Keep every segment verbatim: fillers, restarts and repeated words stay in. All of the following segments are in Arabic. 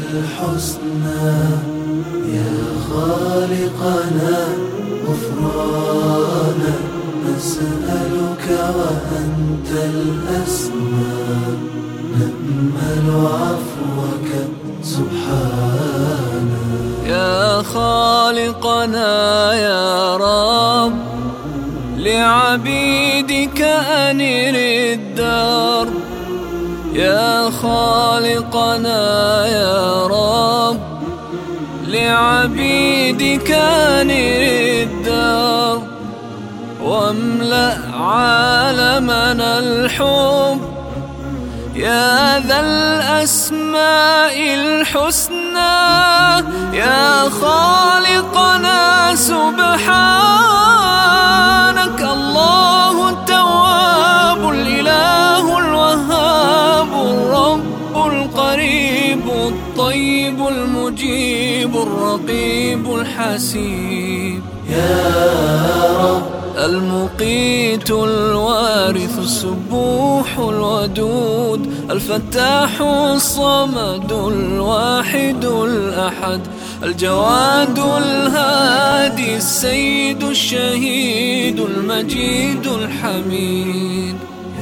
الحسنى يا خالقنا غفرانا نسألك وأنت الأسمى نأمل عفوك سبحانا. يا خالقنا يا رب لعبيدك أنر الدرب، يا خالقنا يا رب لعبيدك أنر الدرب، واملأ عالمنا الحب يا ذا الأسماء الحسنى. يا خالقنا سبحانك الله التواب الإله الوهاب الرب القريب الطيب المجيب الرقيب الحسيب. يا رب المقيت الوارث السبوح الودود الفتاح الصمد الواحد الأحد الجواد الهادي السيد الشهيد المجيد الحميد.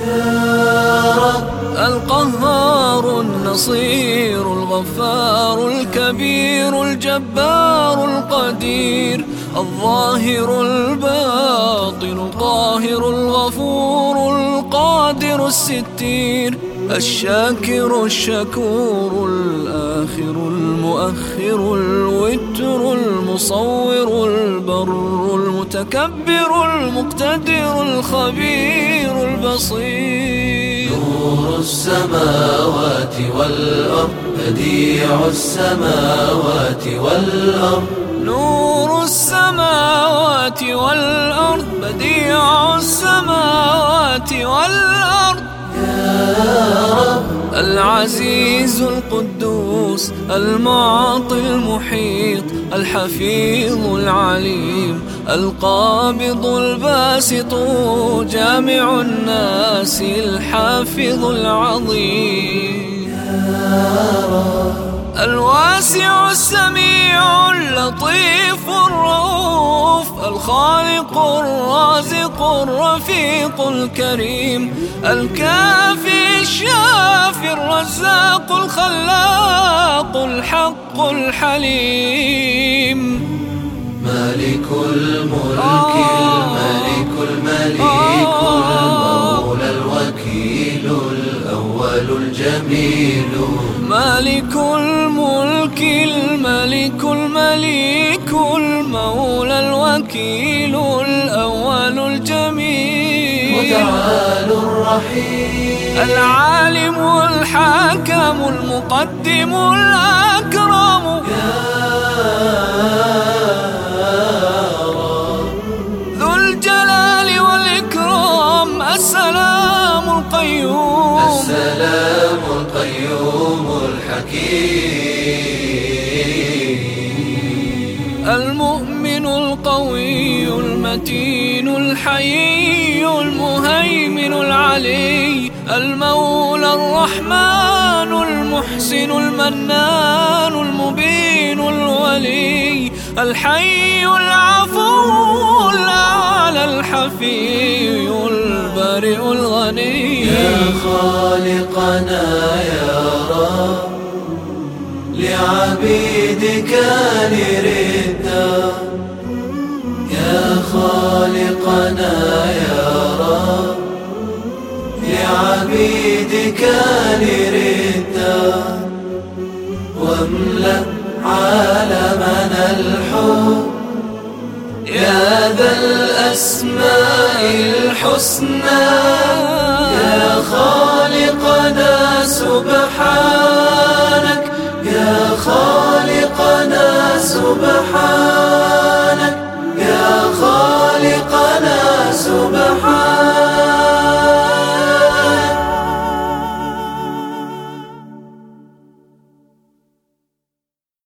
يا رب القهار النصير الغفار الكبير الجبار القدير الظاهر الباطن القاهر الغفور القادر الستير الشاكر الشكور الآخر المؤخر الوتر المصور البر المتكبر المقتدر الخبير البصير. نور السماوات والأرض بديع السماوات والأرض، نور السماوات والأرض بديع السماوات والأرض. يا رب العزيز القدوس المعطي المحيط الحفيظ العليم القابض الباسط جامع الناس الحافظ العظيم. يا رب الواسع السميع اللطيف الرؤوف الخالق الرازق الرفيق الكريم الكافي الشافي الرزاق الخلاق الحق الحليم. مالك الملك الملك المليك المولى الوكيل الأول الجميل. مالك الملك الملك المليك المولى الوكيل الأول الجميل. متعال الرحيم العالم الحاكم المقدم الأكرم. ذو الجلال والإكرام السلام القيوم السلام القيوم الحكيم. المؤمن القوي المتين الحيي المهيمن العلي المولى الرحمن المحسن المنان المبين الولي الحي العفو الأعلى الحفي البارئ الغني. يا خالقنا يا رب لعبيدك نردا، يا خالقنا يا رب لعبيدك نردا، واملأ عالمنا الحب يا ذا الأسماء الحسنى. يا خالقنا سبحانك يا خالقنا سبحانك